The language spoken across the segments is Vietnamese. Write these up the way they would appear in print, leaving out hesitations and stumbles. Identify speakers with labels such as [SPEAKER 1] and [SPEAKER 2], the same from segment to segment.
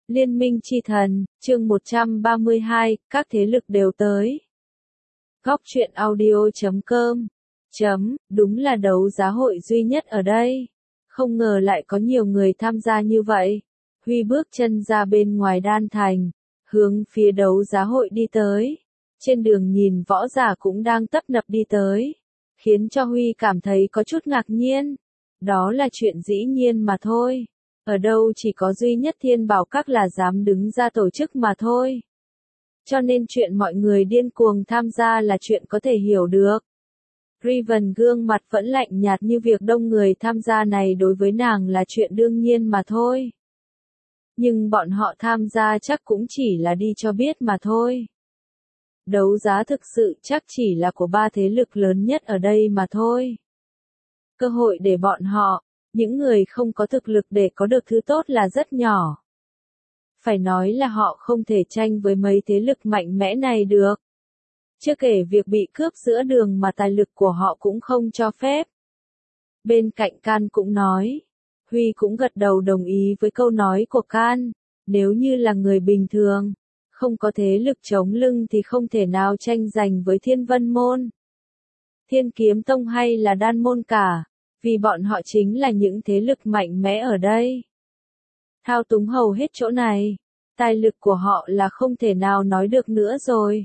[SPEAKER 1] Liên minh chi thần, chương 132, các thế lực đều tới. Góc truyện audio.com Đúng là đấu giá hội duy nhất ở đây. Không ngờ lại có nhiều người tham gia như vậy. Huy bước chân ra bên ngoài đan thành, hướng phía đấu giá hội đi tới. Trên đường nhìn võ giả cũng đang tấp nập đi tới, khiến cho Huy cảm thấy có chút ngạc nhiên. Đó là chuyện dĩ nhiên mà thôi. Ở đâu chỉ có duy nhất Thiên Bảo Các là dám đứng ra tổ chức mà thôi. Cho nên chuyện mọi người điên cuồng tham gia là chuyện có thể hiểu được. Riven gương mặt vẫn lạnh nhạt như việc đông người tham gia này đối với nàng là chuyện đương nhiên mà thôi. Nhưng bọn họ tham gia chắc cũng chỉ là đi cho biết mà thôi. Đấu giá thực sự chắc chỉ là của ba thế lực lớn nhất ở đây mà thôi. Cơ hội để bọn họ, những người không có thực lực để có được thứ tốt là rất nhỏ. Phải nói là họ không thể tranh với mấy thế lực mạnh mẽ này được. Chưa kể việc bị cướp giữa đường mà tài lực của họ cũng không cho phép. Bên cạnh Can cũng nói. Huy cũng gật đầu đồng ý với câu nói của Can. Nếu như là người bình thường, không có thế lực chống lưng thì không thể nào tranh giành với Thiên Vân Môn, Thiên Kiếm Tông hay là Đan Môn cả. Vì bọn họ chính là những thế lực mạnh mẽ ở đây. Thao túng hầu hết chỗ này. Tài lực của họ là không thể nào nói được nữa rồi.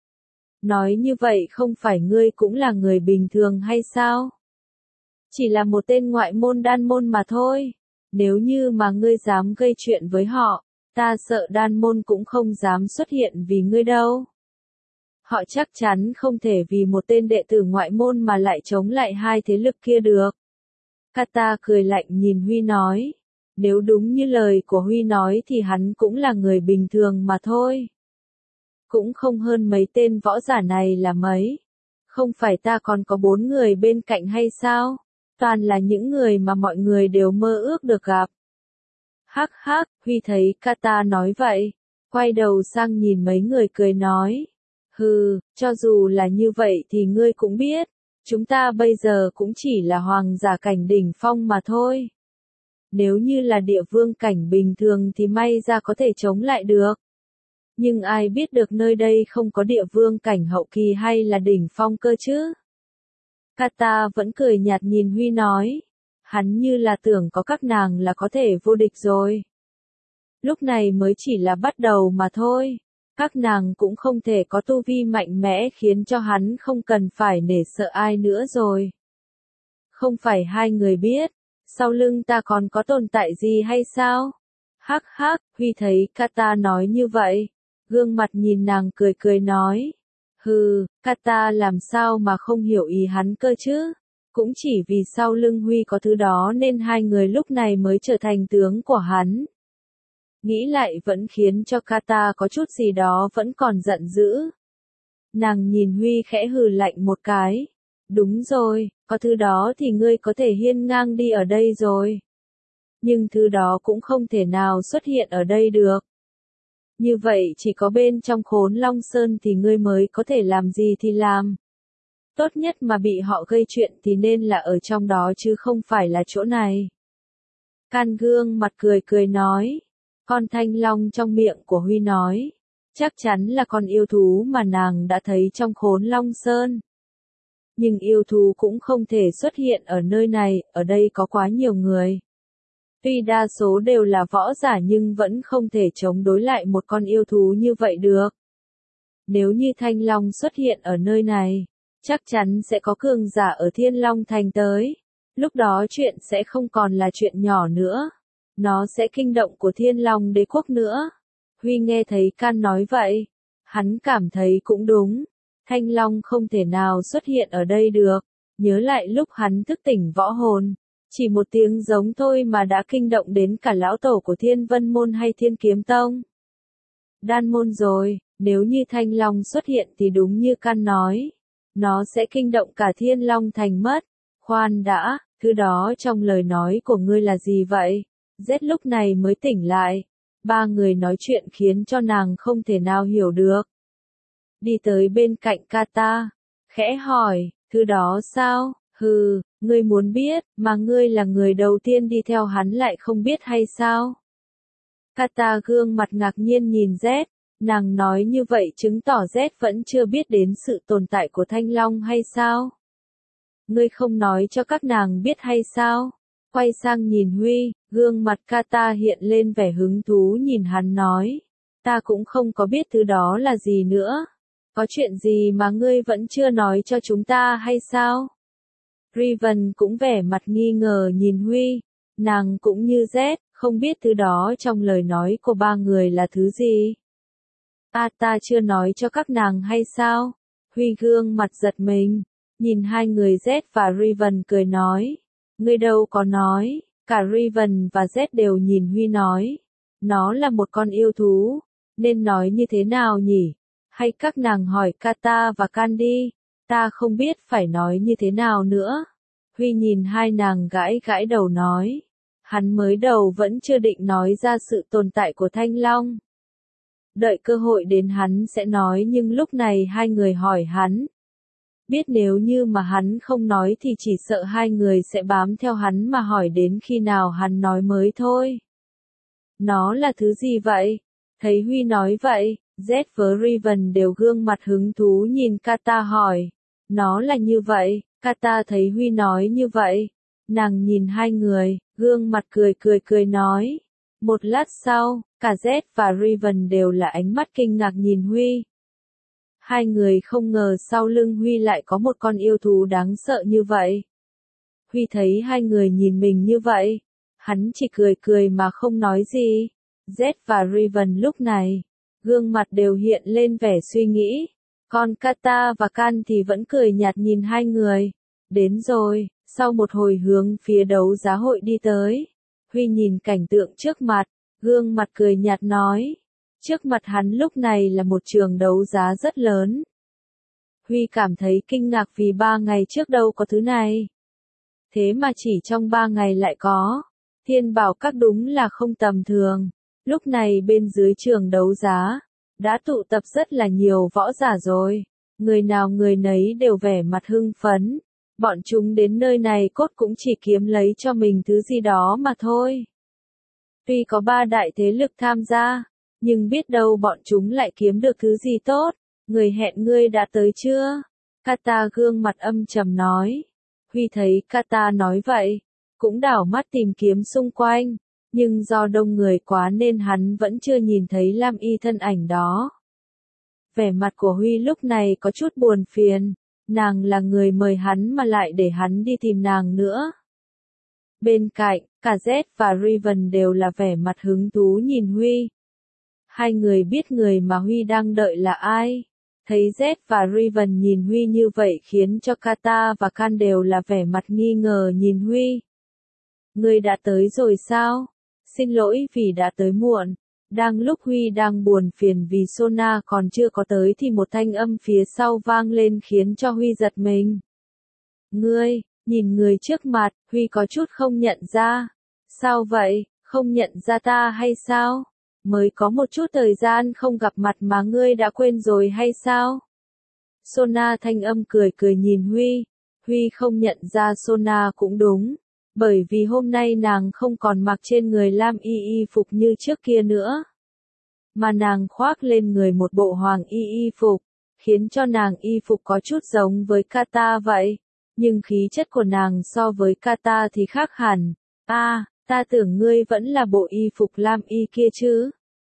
[SPEAKER 1] Nói như vậy không phải ngươi cũng là người bình thường hay sao? Chỉ là một tên ngoại môn đan môn mà thôi. Nếu như mà ngươi dám gây chuyện với họ, ta sợ đan môn cũng không dám xuất hiện vì ngươi đâu. Họ chắc chắn không thể vì một tên đệ tử ngoại môn mà lại chống lại hai thế lực kia được. Kata cười lạnh nhìn Huy nói. Nếu đúng như lời của Huy nói thì hắn cũng là người bình thường mà thôi. Cũng không hơn mấy tên võ giả này là mấy. Không phải ta còn có 4 người bên cạnh hay sao? Toàn là những người mà mọi người đều mơ ước được gặp. Hắc hắc, Huy thấy Kata nói vậy. Quay đầu sang nhìn mấy người cười nói. Hừ, cho dù là như vậy thì ngươi cũng biết. Chúng ta bây giờ cũng chỉ là hoàng giả cảnh đỉnh phong mà thôi. Nếu như là địa vương cảnh bình thường thì may ra có thể chống lại được. Nhưng ai biết được nơi đây không có địa vương cảnh hậu kỳ hay là đỉnh phong cơ chứ? Kata vẫn cười nhạt nhìn Huy nói. Hắn như là tưởng có các nàng là có thể vô địch rồi. Lúc này mới chỉ là bắt đầu mà thôi. Các nàng cũng không thể có tu vi mạnh mẽ khiến cho hắn không cần phải nể sợ ai nữa rồi. Không phải hai người biết, sau lưng ta còn có tồn tại gì hay sao? Hắc hắc, Huy thấy Kata nói như vậy, gương mặt nhìn nàng cười cười nói. Hừ, Kata làm sao mà không hiểu ý hắn cơ chứ? Cũng chỉ vì sau lưng Huy có thứ đó nên hai người lúc này mới trở thành tướng của hắn. Nghĩ lại vẫn khiến cho Kata có chút gì đó vẫn còn giận dữ. Nàng nhìn Huy khẽ hừ lạnh một cái. Đúng rồi, có thứ đó thì ngươi có thể hiên ngang đi ở đây rồi. Nhưng thứ đó cũng không thể nào xuất hiện ở đây được. Như vậy chỉ có bên trong Khốn Long Sơn thì ngươi mới có thể làm gì thì làm. Tốt nhất mà bị họ gây chuyện thì nên là ở trong đó chứ không phải là chỗ này. Can gương mặt cười cười nói. Con thanh long trong miệng của Huy nói. Chắc chắn là con yêu thú mà nàng đã thấy trong Khốn Long Sơn. Nhưng yêu thú cũng không thể xuất hiện ở nơi này, ở đây có quá nhiều người. Tuy đa số đều là võ giả nhưng vẫn không thể chống đối lại một con yêu thú như vậy được. Nếu như thanh long xuất hiện ở nơi này, chắc chắn sẽ có cường giả ở Thiên Long Thành tới. Lúc đó chuyện sẽ không còn là chuyện nhỏ nữa. Nó sẽ kinh động của Thiên Long Đế Quốc nữa. Huy nghe thấy Can nói vậy. Hắn cảm thấy cũng đúng. Thanh Long không thể nào xuất hiện ở đây được. Nhớ lại lúc hắn thức tỉnh võ hồn. Chỉ một tiếng giống thôi mà đã kinh động đến cả lão tổ của Thiên Vân Môn hay Thiên Kiếm Tông. Đan môn rồi, nếu như Thanh Long xuất hiện thì đúng như Can nói. Nó sẽ kinh động cả Thiên Long Thành mất. Khoan đã, thứ đó trong lời nói của ngươi là gì vậy? Z lúc này mới tỉnh lại. Ba người nói chuyện khiến cho nàng không thể nào hiểu được. Đi tới bên cạnh Kata. Khẽ hỏi, thứ đó sao? Hừ, ngươi muốn biết, mà ngươi là người đầu tiên đi theo hắn lại không biết hay sao? Kata gương mặt ngạc nhiên nhìn Z, nàng nói như vậy chứng tỏ Z vẫn chưa biết đến sự tồn tại của Thanh Long hay sao? Ngươi không nói cho các nàng biết hay sao? Quay sang nhìn Huy, gương mặt Kata hiện lên vẻ hứng thú nhìn hắn nói. Ta cũng không có biết thứ đó là gì nữa. Có chuyện gì mà ngươi vẫn chưa nói cho chúng ta hay sao? Riven cũng vẻ mặt nghi ngờ nhìn Huy. Nàng cũng như Z, không biết thứ đó trong lời nói của ba người là thứ gì. Ta chưa nói cho các nàng hay sao? Huy gương mặt giật mình. Nhìn hai người Z và Riven cười nói. Ngươi đâu có nói. Cả Riven và Z đều nhìn Huy nói. Nó là một con yêu thú. Nên nói như thế nào nhỉ? Hay các nàng hỏi Kata và Candy? Ta không biết phải nói như thế nào nữa. Huy nhìn hai nàng gãi gãi đầu nói. Hắn mới đầu vẫn chưa định nói ra sự tồn tại của Thanh Long. Đợi cơ hội đến hắn sẽ nói nhưng lúc này hai người hỏi hắn. Biết nếu như mà hắn không nói thì chỉ sợ hai người sẽ bám theo hắn mà hỏi đến khi nào hắn nói mới thôi. Nó là thứ gì vậy? Thấy Huy nói vậy, Z với Riven đều gương mặt hứng thú nhìn Kata hỏi. Nó là như vậy, Kata thấy Huy nói như vậy. Nàng nhìn hai người, gương mặt cười nói. Một lát sau, cả Z và Riven đều là ánh mắt kinh ngạc nhìn Huy. Hai người không ngờ sau lưng Huy lại có một con yêu thú đáng sợ như vậy. Huy thấy hai người nhìn mình như vậy. Hắn chỉ cười mà không nói gì. Z và Riven lúc này, gương mặt đều hiện lên vẻ suy nghĩ. Còn Kata và Can thì vẫn cười nhạt nhìn hai người. Đến rồi, sau một hồi hướng phía đấu giá hội đi tới. Huy nhìn cảnh tượng trước mặt, gương mặt cười nhạt nói. Trước mặt hắn lúc này là một trường đấu giá rất lớn. Huy cảm thấy kinh ngạc vì 3 ngày trước đâu có thứ này. Thế mà chỉ trong 3 ngày lại có. Thiên bảo các đúng là không tầm thường. Lúc này bên dưới trường đấu giá, đã tụ tập rất là nhiều võ giả rồi. Người nào người nấy đều vẻ mặt hưng phấn. Bọn chúng đến nơi này cốt cũng chỉ kiếm lấy cho mình thứ gì đó mà thôi. Tuy có 3 đại thế lực tham gia, nhưng biết đâu bọn chúng lại kiếm được thứ gì tốt. Người hẹn ngươi đã tới chưa? Kata gương mặt âm trầm nói. Huy thấy Kata nói vậy, cũng đảo mắt tìm kiếm xung quanh, nhưng do đông người quá nên hắn vẫn chưa nhìn thấy Lam Y thân ảnh đó. Vẻ mặt của Huy lúc này có chút buồn phiền, nàng là người mời hắn mà lại để hắn đi tìm nàng nữa. Bên cạnh, cả Z và Riven đều là vẻ mặt hứng thú nhìn Huy. Hai người biết người mà Huy đang đợi là ai. Thấy Z và Riven nhìn Huy như vậy khiến cho Kata và Can đều là vẻ mặt nghi ngờ nhìn Huy. Ngươi đã tới rồi sao? Xin lỗi vì đã tới muộn. Đang lúc Huy đang buồn phiền vì Sona còn chưa có tới thì một thanh âm phía sau vang lên khiến cho Huy giật mình. Ngươi, nhìn người trước mặt, Huy có chút không nhận ra. Sao vậy, không nhận ra ta hay sao? Mới có một chút thời gian không gặp mặt mà ngươi đã quên rồi hay sao? Sona thanh âm cười nhìn Huy. Huy không nhận ra Sona cũng đúng. Bởi vì hôm nay nàng không còn mặc trên người lam y phục như trước kia nữa. Mà nàng khoác lên người một bộ hoàng y phục, khiến cho nàng y phục có chút giống với Kata vậy. Nhưng khí chất của nàng so với Kata thì khác hẳn. Ta tưởng ngươi vẫn là bộ y phục lam y kia chứ.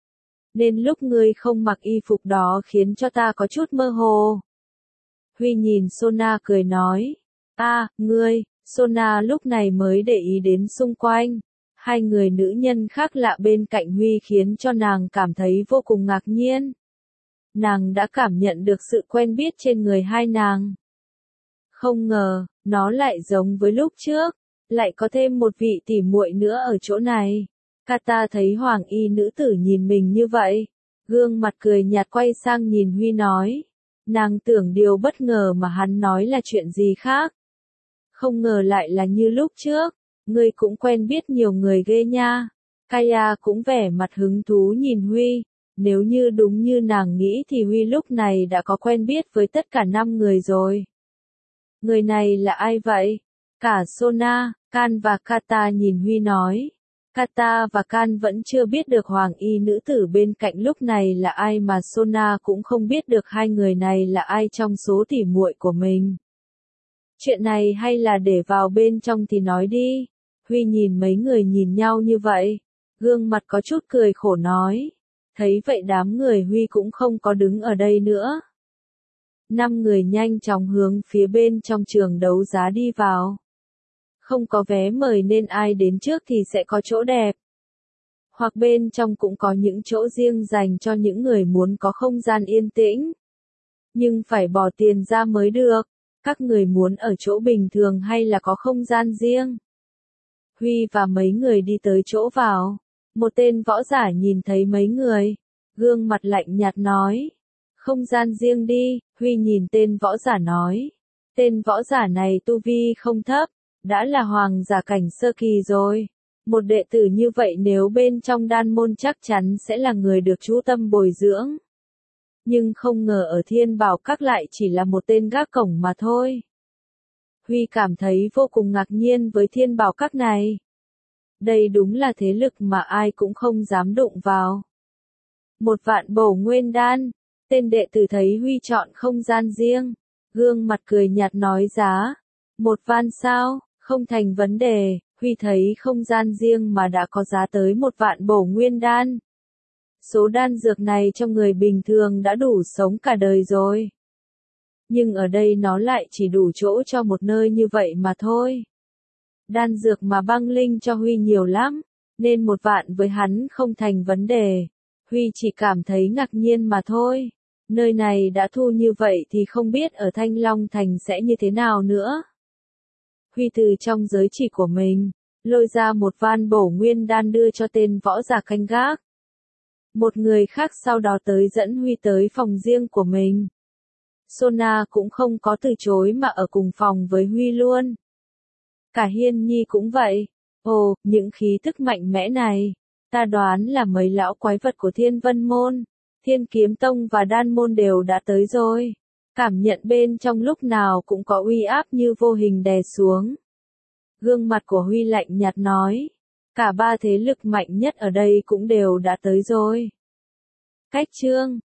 [SPEAKER 1] Nên lúc ngươi không mặc y phục đó khiến cho ta có chút mơ hồ. Huy nhìn Sona cười nói. Ngươi. Sona lúc này mới để ý đến xung quanh. Hai người nữ nhân khác lạ bên cạnh Huy khiến cho nàng cảm thấy vô cùng ngạc nhiên. Nàng đã cảm nhận được sự quen biết trên người hai nàng. Không ngờ, nó lại giống với lúc trước, lại có thêm một vị tỉ muội nữa ở chỗ này. Kata thấy hoàng y nữ tử nhìn mình như vậy, gương mặt cười nhạt quay sang nhìn Huy nói. Nàng tưởng điều bất ngờ mà hắn nói là chuyện gì khác. Không ngờ lại là như lúc trước, ngươi cũng quen biết nhiều người ghê nha. Kaya cũng vẻ mặt hứng thú nhìn Huy, nếu như đúng như nàng nghĩ thì Huy lúc này đã có quen biết với tất cả 5 người rồi. Người này là ai vậy? Cả Sona, Can và Kata nhìn Huy nói. Kata và Can vẫn chưa biết được hoàng y nữ tử bên cạnh lúc này là ai mà Sona cũng không biết được hai người này là ai trong số tỉ muội của mình. Chuyện này hay là để vào bên trong thì nói đi. Huy nhìn mấy người nhìn nhau như vậy, gương mặt có chút cười khổ nói. Thấy vậy đám người Huy cũng không có đứng ở đây nữa. 5 người nhanh chóng hướng phía bên trong trường đấu giá đi vào. Không có vé mời nên ai đến trước thì sẽ có chỗ đẹp. Hoặc bên trong cũng có những chỗ riêng dành cho những người muốn có không gian yên tĩnh. Nhưng phải bỏ tiền ra mới được. Các người muốn ở chỗ bình thường hay là có không gian riêng? Huy và mấy người đi tới chỗ vào. Một tên võ giả nhìn thấy mấy người. Gương mặt lạnh nhạt nói. Không gian riêng đi, Huy nhìn tên võ giả nói. Tên võ giả này tu vi không thấp, đã là hoàng giả cảnh sơ kỳ rồi. Một đệ tử như vậy nếu bên trong đan môn chắc chắn sẽ là người được chú tâm bồi dưỡng. Nhưng không ngờ ở Thiên Bảo Các lại chỉ là một tên gác cổng mà thôi. Huy cảm thấy vô cùng ngạc nhiên với Thiên Bảo Các này. Đây đúng là thế lực mà ai cũng không dám đụng vào. 1.000.000 bổ nguyên đan. Tên đệ tử thấy Huy chọn không gian riêng. Gương mặt cười nhạt nói giá. 1.000.000 sao, không thành vấn đề. Huy thấy không gian riêng mà đã có giá tới 1.000.000 bổ nguyên đan. Số đan dược này cho người bình thường đã đủ sống cả đời rồi. Nhưng ở đây nó lại chỉ đủ chỗ cho một nơi như vậy mà thôi. Đan dược mà băng linh cho Huy nhiều lắm, nên 1.000.000 với hắn không thành vấn đề. Huy chỉ cảm thấy ngạc nhiên mà thôi. Nơi này đã thu như vậy thì không biết ở Thanh Long Thành sẽ như thế nào nữa. Huy từ trong giới chỉ của mình, lôi ra 1.000.000 bổ nguyên đan đưa cho tên võ giả canh gác. Một người khác sau đó tới dẫn Huy tới phòng riêng của mình. Sona cũng không có từ chối mà ở cùng phòng với Huy luôn. Cả Hiên Nhi cũng vậy. Ồ, những khí tức mạnh mẽ này, ta đoán là mấy lão quái vật của Thiên Vân Môn, Thiên Kiếm Tông và Đan Môn đều đã tới rồi. Cảm nhận bên trong lúc nào cũng có uy áp như vô hình đè xuống. Gương mặt của Huy lạnh nhạt nói. Cả ba thế lực mạnh nhất ở đây cũng đều đã tới rồi. Cách chương